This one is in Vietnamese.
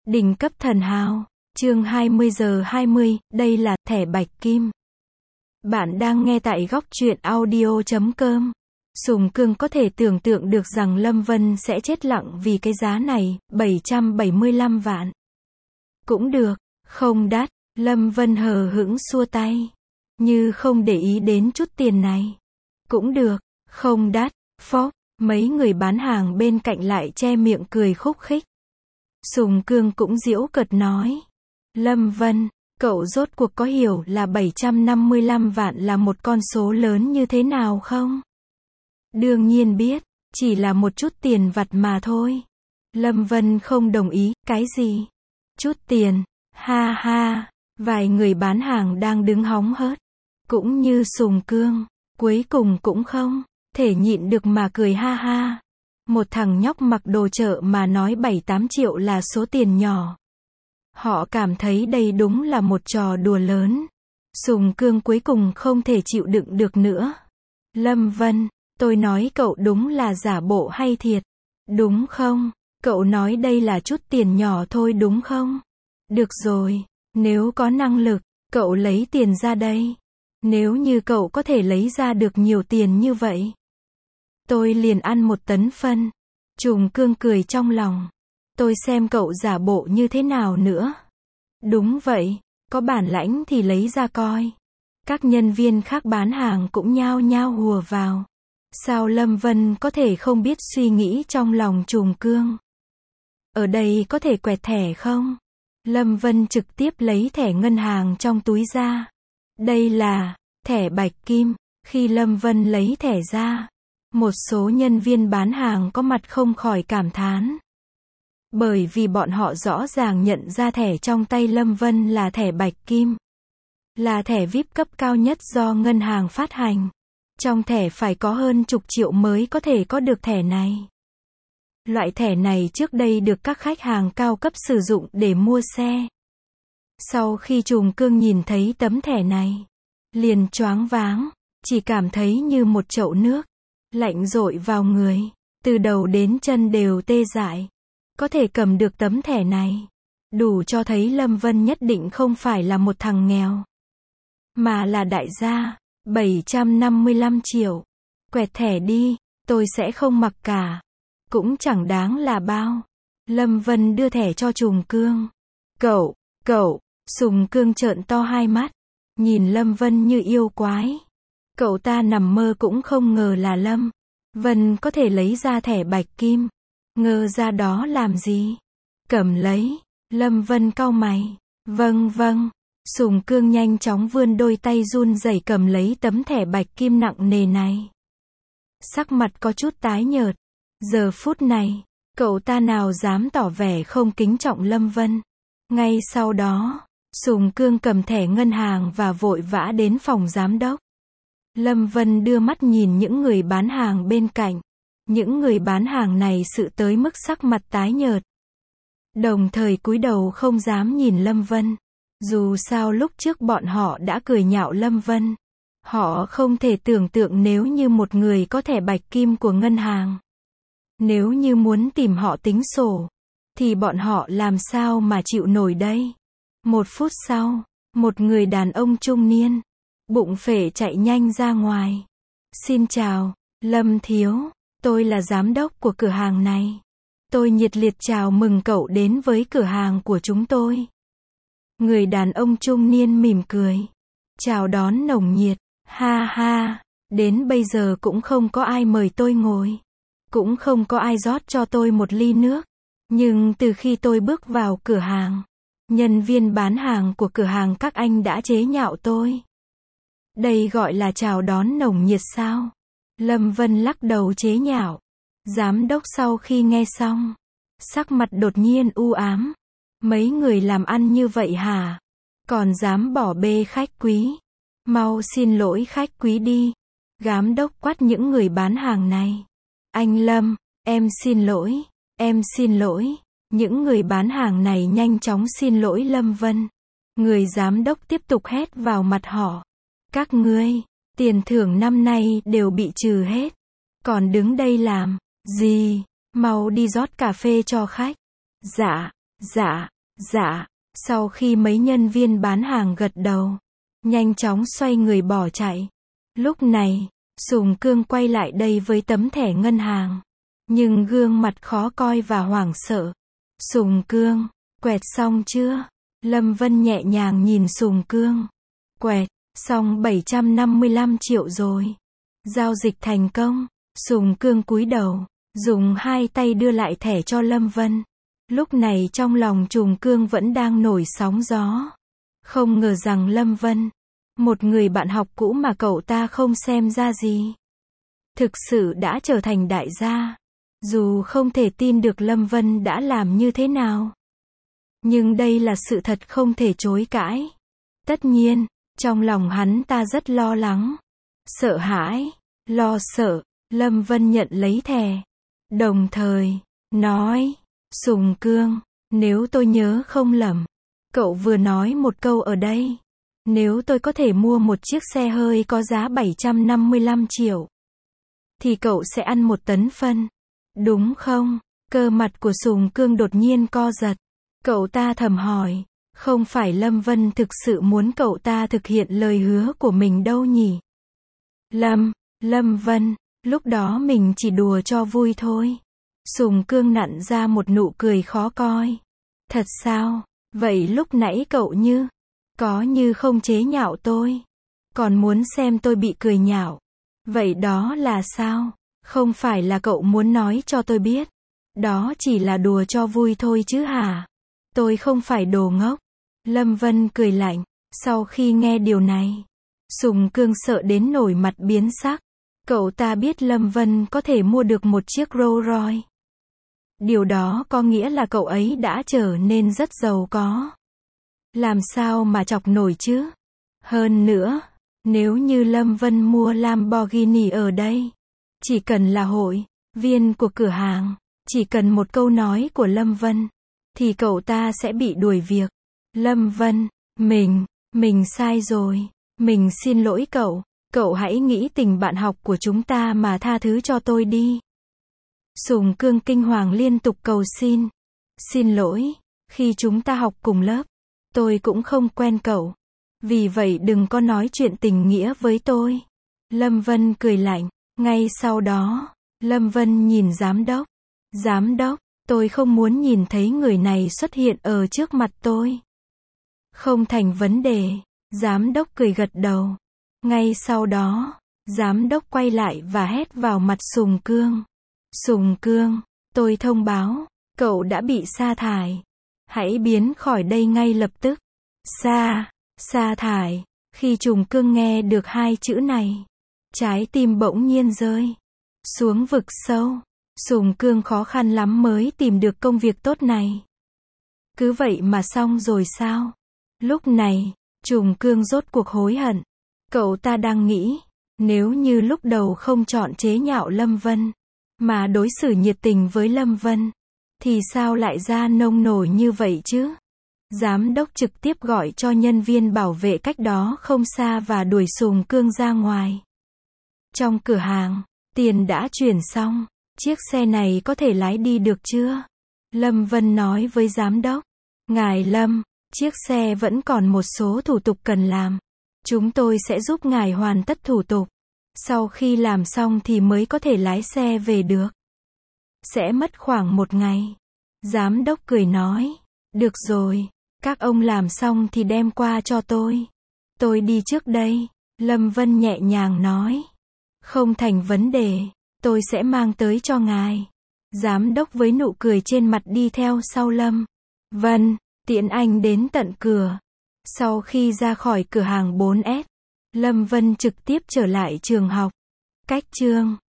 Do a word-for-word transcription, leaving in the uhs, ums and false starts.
Đỉnh cấp thần hào. Chương hai mươi giờ hai mươi, đây là thẻ bạch kim. Bạn đang nghe tại góc truyện audio chấm com. Sùng Cương có thể tưởng tượng được rằng Lâm Vân sẽ chết lặng vì cái giá này, bảy trăm bảy mươi lăm vạn. Cũng được, không đắt, Lâm Vân hờ hững xua tay. Như không để ý đến chút tiền này. Cũng được, không đắt, phóp, mấy người bán hàng bên cạnh lại che miệng cười khúc khích. Sùng Cương cũng giễu cợt nói. Lâm Vân, cậu rốt cuộc có hiểu là bảy trăm năm mươi lăm vạn là một con số lớn như thế nào không? Đương nhiên biết, chỉ là một chút tiền vặt mà thôi. Lâm Vân không đồng ý, cái gì? Chút tiền, ha ha, vài người bán hàng đang đứng hóng hớt. Cũng như Sùng Cương, cuối cùng cũng không thể nhịn được mà cười ha ha. Một thằng nhóc mặc đồ chợ mà nói bảy tám triệu là số tiền nhỏ. Họ cảm thấy đây đúng là một trò đùa lớn. Sùng Cương cuối cùng không thể chịu đựng được nữa. Lâm Vân, tôi nói cậu đúng là giả bộ hay thiệt? Đúng không? Cậu nói đây là chút tiền nhỏ thôi đúng không? Được rồi, nếu có năng lực, cậu lấy tiền ra đây. Nếu như cậu có thể lấy ra được nhiều tiền như vậy, tôi liền ăn một tấn phân. Sùng Cương cười trong lòng. Tôi xem cậu giả bộ như thế nào nữa. Đúng vậy, có bản lãnh thì lấy ra coi. Các nhân viên khác bán hàng cũng nhao nhao hùa vào. Sao Lâm Vân có thể không biết suy nghĩ trong lòng Sùng Cương? Ở đây có thể quẹt thẻ không? Lâm Vân trực tiếp lấy thẻ ngân hàng trong túi ra. Đây là thẻ bạch kim. Khi Lâm Vân lấy thẻ ra, một số nhân viên bán hàng có mặt không khỏi cảm thán. Bởi vì bọn họ rõ ràng nhận ra thẻ trong tay Lâm Vân là thẻ bạch kim. Là thẻ vi ai pi cấp cao nhất do ngân hàng phát hành. Trong thẻ phải có hơn chục triệu mới có thể có được thẻ này. Loại thẻ này trước đây được các khách hàng cao cấp sử dụng để mua xe. Sau khi Sùng Cương nhìn thấy tấm thẻ này, liền choáng váng, chỉ cảm thấy như một chậu nước lạnh dội vào người, từ đầu đến chân đều tê dại. Có thể cầm được tấm thẻ này, đủ cho thấy Lâm Vân nhất định không phải là một thằng nghèo, mà là đại gia. Bảy trăm năm mươi lăm triệu. Quẹt thẻ đi, tôi sẽ không mặc cả. Cũng chẳng đáng là bao. Lâm Vân đưa thẻ cho Sùng Cương. Cậu, cậu, Sùng Cương trợn to hai mắt, nhìn Lâm Vân như yêu quái. Cậu ta nằm mơ cũng không ngờ là Lâm Vân có thể lấy ra thẻ bạch kim. Ngờ ra đó làm gì? Cầm lấy. Lâm Vân cau mày. Vâng vâng. Sùng Cương nhanh chóng vươn đôi tay run rẩy cầm lấy tấm thẻ bạch kim nặng nề này. Sắc mặt có chút tái nhợt. Giờ phút này, cậu ta nào dám tỏ vẻ không kính trọng Lâm Vân. Ngay sau đó, Sùng Cương cầm thẻ ngân hàng và vội vã đến phòng giám đốc. Lâm Vân đưa mắt nhìn những người bán hàng bên cạnh. Những người bán hàng này sự tới mức sắc mặt tái nhợt. Đồng thời cúi đầu không dám nhìn Lâm Vân. Dù sao lúc trước bọn họ đã cười nhạo Lâm Vân. Họ không thể tưởng tượng nếu như một người có thẻ bạch kim của ngân hàng. Nếu như muốn tìm họ tính sổ, thì bọn họ làm sao mà chịu nổi đây? Một phút sau, một người đàn ông trung niên, bụng phệ chạy nhanh ra ngoài. Xin chào, Lâm Thiếu, tôi là giám đốc của cửa hàng này. Tôi nhiệt liệt chào mừng cậu đến với cửa hàng của chúng tôi. Người đàn ông trung niên mỉm cười, chào đón nồng nhiệt, ha ha, đến bây giờ cũng không có ai mời tôi ngồi. Cũng không có ai rót cho tôi một ly nước. Nhưng từ khi tôi bước vào cửa hàng, nhân viên bán hàng của cửa hàng các anh đã chế nhạo tôi. Đây gọi là chào đón nồng nhiệt sao? Lâm Vân lắc đầu chế nhạo. Giám đốc sau khi nghe xong, sắc mặt đột nhiên u ám. Mấy người làm ăn như vậy hả? Còn dám bỏ bê khách quý? Mau xin lỗi khách quý đi. Giám đốc quát những người bán hàng này. Anh Lâm, em xin lỗi, em xin lỗi. Những người bán hàng này nhanh chóng xin lỗi Lâm Vân. Người giám đốc tiếp tục hét vào mặt họ. Các ngươi, tiền thưởng năm nay đều bị trừ hết. Còn đứng đây làm gì? Mau đi rót cà phê cho khách. Dạ, dạ, Dạ. Sau khi mấy nhân viên bán hàng gật đầu, nhanh chóng xoay người bỏ chạy. Lúc này, Sùng Cương quay lại đây với tấm thẻ ngân hàng, nhưng gương mặt khó coi và hoảng sợ. Sùng Cương, quẹt xong chưa? Lâm Vân nhẹ nhàng nhìn Sùng Cương. Quẹt, xong bảy trăm năm mươi lăm triệu rồi. Giao dịch thành công. Sùng Cương cúi đầu, dùng hai tay đưa lại thẻ cho Lâm Vân. Lúc này trong lòng Sùng Cương vẫn đang nổi sóng gió. Không ngờ rằng Lâm Vân, một người bạn học cũ mà cậu ta không xem ra gì, thực sự đã trở thành đại gia. Dù không thể tin được Lâm Vân đã làm như thế nào, nhưng đây là sự thật không thể chối cãi. Tất nhiên, trong lòng hắn ta rất lo lắng, sợ hãi, lo sợ. Lâm Vân nhận lấy thẻ, đồng thời nói, Sùng Cương, nếu tôi nhớ không lầm, cậu vừa nói một câu ở đây, nếu tôi có thể mua một chiếc xe hơi có giá bảy trăm năm mươi lăm triệu, thì cậu sẽ ăn một tấn phân, đúng không? Cơ mặt của Sùng Cương đột nhiên co giật. Cậu ta thầm hỏi, không phải Lâm Vân thực sự muốn cậu ta thực hiện lời hứa của mình đâu nhỉ? Lâm, Lâm Vân, lúc đó mình chỉ đùa cho vui thôi. Sùng Cương nặn ra một nụ cười khó coi. Thật sao? Vậy lúc nãy cậu như, có như không chế nhạo tôi, còn muốn xem tôi bị cười nhạo. Vậy đó là sao? Không phải là cậu muốn nói cho tôi biết, đó chỉ là đùa cho vui thôi chứ hả? Tôi không phải đồ ngốc. Lâm Vân cười lạnh. Sau khi nghe điều này, Sùng Cương sợ đến nổi mặt biến sắc. Cậu ta biết Lâm Vân có thể mua được một chiếc Rolls Royce. Điều đó có nghĩa là cậu ấy đã trở nên rất giàu có. Làm sao mà chọc nổi chứ? Hơn nữa, nếu như Lâm Vân mua Lamborghini ở đây, chỉ cần là hội viên của cửa hàng, chỉ cần một câu nói của Lâm Vân, thì cậu ta sẽ bị đuổi việc. Lâm Vân, mình, mình sai rồi, mình xin lỗi cậu, cậu hãy nghĩ tình bạn học của chúng ta mà tha thứ cho tôi đi. Sùng Cương kinh hoàng liên tục cầu xin. Xin lỗi, khi chúng ta học cùng lớp, tôi cũng không quen cậu. Vì vậy đừng có nói chuyện tình nghĩa với tôi. Lâm Vân cười lạnh. Ngay sau đó, Lâm Vân nhìn giám đốc. Giám đốc, tôi không muốn nhìn thấy người này xuất hiện ở trước mặt tôi. Không thành vấn đề. Giám đốc cười gật đầu. Ngay sau đó, giám đốc quay lại và hét vào mặt Sùng Cương. Sùng Cương, tôi thông báo, cậu đã bị sa thải. Hãy biến khỏi đây ngay lập tức. Sa, sa thải. Khi Sùng Cương nghe được hai chữ này, trái tim bỗng nhiên rơi xuống vực sâu. Sùng Cương khó khăn lắm mới tìm được công việc tốt này. Cứ vậy mà xong rồi sao? Lúc này, Sùng Cương rốt cuộc hối hận. Cậu ta đang nghĩ, nếu như lúc đầu không chọn chế nhạo Lâm Vân, mà đối xử nhiệt tình với Lâm Vân, thì sao lại ra nông nổi như vậy chứ? Giám đốc trực tiếp gọi cho nhân viên bảo vệ cách đó không xa và đuổi Sùng Cương ra ngoài. Trong cửa hàng, tiền đã chuyển xong, chiếc xe này có thể lái đi được chưa? Lâm Vân nói với giám đốc. Ngài Lâm, chiếc xe vẫn còn một số thủ tục cần làm. Chúng tôi sẽ giúp ngài hoàn tất thủ tục. Sau khi làm xong thì mới có thể lái xe về được. Sẽ mất khoảng một ngày. Giám đốc cười nói. Được rồi, các ông làm xong thì đem qua cho tôi. Tôi đi trước đây. Lâm Vân nhẹ nhàng nói. Không thành vấn đề, tôi sẽ mang tới cho ngài. Giám đốc với nụ cười trên mặt đi theo sau Lâm Vân, tiễn anh đến tận cửa. Sau khi ra khỏi cửa hàng bốn S, Lâm Vân trực tiếp trở lại trường học. Cách chương